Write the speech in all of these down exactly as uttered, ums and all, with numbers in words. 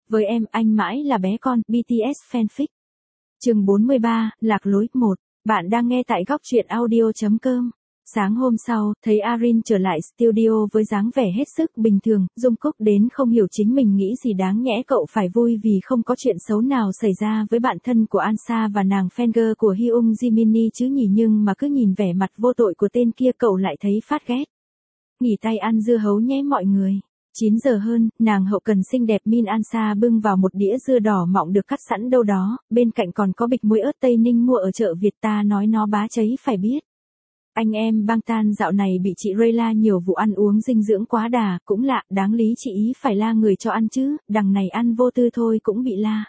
Với em, anh mãi là bé con, bê tê ét fanfic. Chương bốn mươi ba, lạc lối một. Bạn đang nghe tại góc truyện audio chấm com. Sáng hôm sau, thấy Arin trở lại studio với dáng vẻ hết sức bình thường, Jungkook đến không hiểu chính mình nghĩ gì đáng nhẽ cậu phải vui vì không có chuyện xấu nào xảy ra với bạn thân của Ansa và nàng fangirl của Hyung Jimini chứ nhỉ, nhưng mà cứ nhìn vẻ mặt vô tội của tên kia cậu lại thấy phát ghét. Nghỉ tay ăn dưa hấu nhé mọi người. chín giờ hơn, nàng hậu cần xinh đẹp Min Ansa bưng vào một đĩa dưa đỏ mọng được cắt sẵn đâu đó, bên cạnh còn có bịch muối ớt Tây Ninh mua ở chợ Việt, ta nói nó bá cháy phải biết. Anh em Bangtan dạo này bị chị Ray la nhiều vụ ăn uống dinh dưỡng quá đà, cũng lạ, đáng lý chị ý phải la người cho ăn chứ, đằng này ăn vô tư thôi cũng bị la.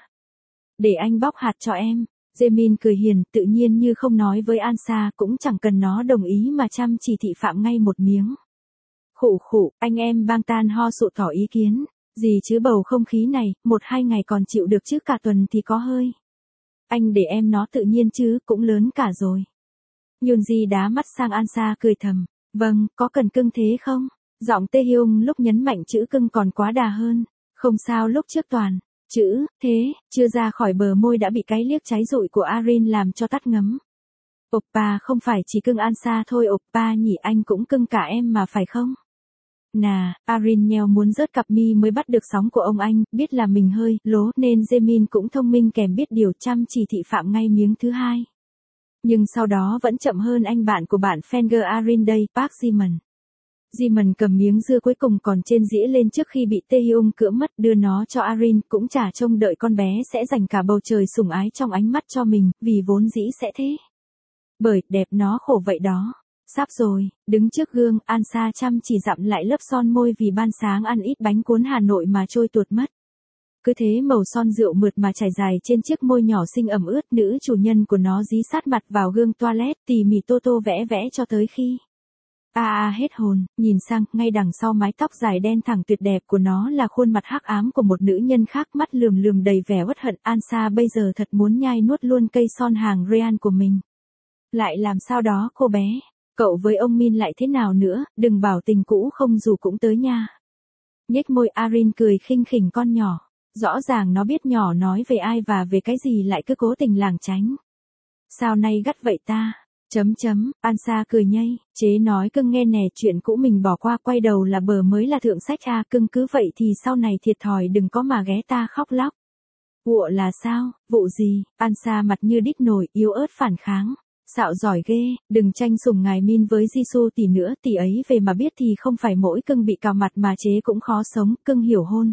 Để anh bóc hạt cho em. Jaemin cười hiền, tự nhiên như không nói với Ansa, cũng chẳng cần nó đồng ý mà chăm chỉ thị phạm ngay một miếng. Khụ khụ, anh em Bangtan ho sụ tỏ ý kiến. Gì chứ bầu không khí này, một hai ngày còn chịu được chứ cả tuần thì có hơi. Anh để em nó tự nhiên chứ, cũng lớn cả rồi. Yoonji đá mắt sang Ansa cười thầm. Vâng, có cần cưng thế không? Giọng Taehyung lúc nhấn mạnh chữ cưng còn quá đà hơn. Không sao, lúc trước toàn chữ thế chưa ra khỏi bờ môi đã bị cái liếc cháy rụi của Arin làm cho tắt ngấm. Oppa không phải chỉ cưng Ansa thôi Oppa nhỉ, anh cũng cưng cả em mà phải không? Nà, Arin nheo muốn rớt cặp mi mới bắt được sóng của ông anh, biết là mình hơi lố nên Jaemin cũng thông minh kèm biết điều, chăm chỉ thị phạm ngay miếng thứ hai. Nhưng sau đó vẫn chậm hơn anh bạn của bạn fangirl Arin đây, Park Jimin. Jimin cầm miếng dưa cuối cùng còn trên dĩa lên trước khi bị Taehyung cưỡng mất, đưa nó cho Arin, cũng chả trông đợi con bé sẽ dành cả bầu trời sủng ái trong ánh mắt cho mình, vì vốn dĩ sẽ thế. Bởi, đẹp nó khổ vậy đó. Sắp rồi, đứng trước gương, Ansa chăm chỉ dặm lại lớp son môi vì ban sáng ăn ít bánh cuốn Hà Nội mà trôi tuột mất. Cứ thế màu son rượu mượt mà trải dài trên chiếc môi nhỏ xinh ẩm ướt, nữ chủ nhân của nó dí sát mặt vào gương toilet, tỉ mỉ tô tô vẽ vẽ cho tới khi a à, à, hết hồn, nhìn sang, ngay đằng sau mái tóc dài đen thẳng tuyệt đẹp của nó là khuôn mặt hắc ám của một nữ nhân khác, mắt lườm lườm đầy vẻ uất hận. Ansa bây giờ thật muốn nhai nuốt luôn cây son hàng Rayan của mình. Lại làm sao đó cô bé, cậu với ông Min lại thế nào nữa, đừng bảo tình cũ không dù cũng tới nha. Nhếch môi Arin cười khinh khỉnh con nhỏ. Rõ ràng nó biết nhỏ nói về ai và về cái gì lại cứ cố tình lảng tránh. Sao nay gắt vậy ta? Chấm chấm, Ansa cười nhây, chế nói cưng nghe nè, chuyện cũ mình bỏ qua, quay đầu là bờ mới là thượng sách à, cưng cứ vậy thì sau này thiệt thòi đừng có mà ghé ta khóc lóc. Vụ là sao, vụ gì? Ansa mặt như đít nổi, yếu ớt phản kháng. Xạo giỏi ghê, đừng tranh sủng ngài Min với Jisoo tỷ nữa, tỷ ấy về mà biết thì không phải mỗi cưng bị cào mặt mà chế cũng khó sống, cưng hiểu hôn.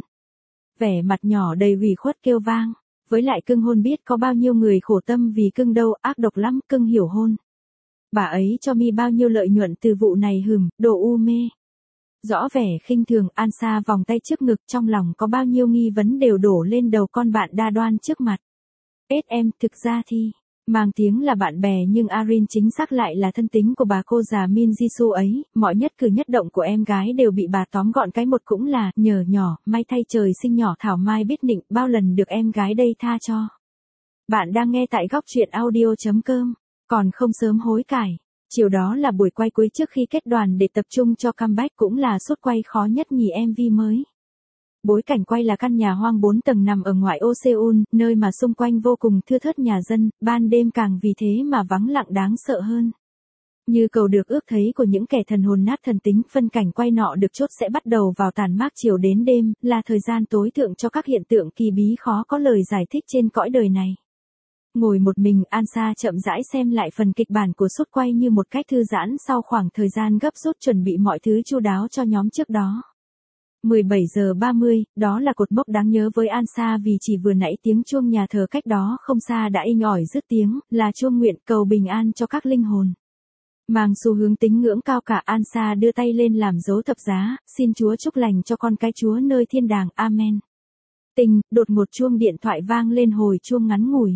Vẻ mặt nhỏ đầy ủy khuất kêu vang. Với lại cưng hôn biết có bao nhiêu người khổ tâm vì cưng đâu, ác độc lắm, cưng hiểu hôn. Bà ấy cho mi bao nhiêu lợi nhuận từ vụ này hừm, đồ u mê. Rõ vẻ khinh thường, Ansa vòng tay trước ngực, trong lòng có bao nhiêu nghi vấn đều đổ lên đầu con bạn đa đoan trước mặt. Ết em, thực ra thì, mang tiếng là bạn bè nhưng Arin chính xác lại là thân tính của bà cô già Min Jisoo ấy, mọi nhất cử nhất động của em gái đều bị bà tóm gọn cái một cũng là, nhờ nhỏ, may thay trời sinh nhỏ thảo mai biết nịnh, bao lần được em gái đây tha cho. Bạn đang nghe tại góc truyện audio chấm com, còn không sớm hối cải. Chiều đó là buổi quay cuối trước khi kết đoàn để tập trung cho comeback, cũng là suốt quay khó nhất nhì em vê mới. Bối cảnh quay là căn nhà hoang bốn tầng nằm ở ngoại ô Seoul, nơi mà xung quanh vô cùng thưa thớt nhà dân, ban đêm càng vì thế mà vắng lặng đáng sợ hơn. Như cầu được ước thấy của những kẻ thần hồn nát thần tính, phân cảnh quay nọ được chốt sẽ bắt đầu vào tàn mát chiều đến đêm, là thời gian tối thượng cho các hiện tượng kỳ bí khó có lời giải thích trên cõi đời này. Ngồi một mình, Ansa chậm rãi xem lại phần kịch bản của suốt quay như một cách thư giãn sau khoảng thời gian gấp rút chuẩn bị mọi thứ chu đáo cho nhóm trước đó. mười bảy giờ ba mươi, đó là cột mốc đáng nhớ với Ansa vì chỉ vừa nãy tiếng chuông nhà thờ cách đó không xa đã inh ỏi dứt tiếng, là chuông nguyện cầu bình an cho các linh hồn. Mang xu hướng tín ngưỡng cao cả, Ansa đưa tay lên làm dấu thập giá, xin Chúa chúc lành cho con cái Chúa nơi thiên đàng, amen. Tình, đột ngột chuông điện thoại vang lên hồi chuông ngắn ngủi.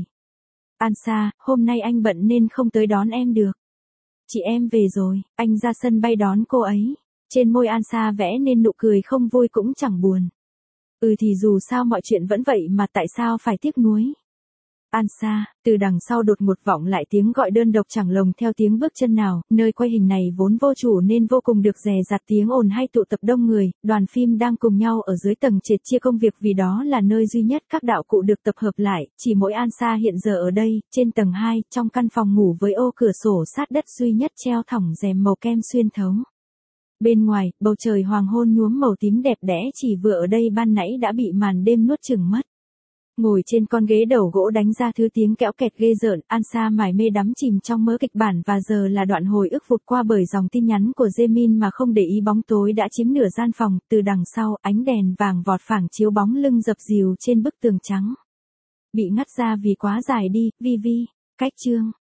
Ansa, hôm nay anh bận nên không tới đón em được. Chị em về rồi, anh ra sân bay đón cô ấy. Trên môi Ansa vẽ nên nụ cười không vui cũng chẳng buồn. Ừ thì dù sao mọi chuyện vẫn vậy mà tại sao phải tiếc nuối. Ansa, từ đằng sau đột ngột vọng lại tiếng gọi đơn độc chẳng lồng theo tiếng bước chân nào, nơi quay hình này vốn vô chủ nên vô cùng được dè dặt tiếng ồn hay tụ tập đông người, đoàn phim đang cùng nhau ở dưới tầng trệt chia công việc vì đó là nơi duy nhất các đạo cụ được tập hợp lại, chỉ mỗi Ansa hiện giờ ở đây, trên tầng hai, trong căn phòng ngủ với ô cửa sổ sát đất duy nhất treo thỏng rèm màu kem xuyên thấu. Bên ngoài, bầu trời hoàng hôn nhuốm màu tím đẹp đẽ chỉ vừa ở đây ban nãy đã bị màn đêm nuốt chửng mất. Ngồi trên con ghế đầu gỗ đánh ra thứ tiếng kẽo kẹt ghê rợn, Ansa mải mê đắm chìm trong mớ kịch bản và giờ là đoạn hồi ức vụt qua bởi dòng tin nhắn của Jaemin mà không để ý bóng tối đã chiếm nửa gian phòng, từ đằng sau, ánh đèn vàng vọt phảng chiếu bóng lưng dập dìu trên bức tường trắng. Bị ngắt ra vì quá dài đi, vi vi, cách chương.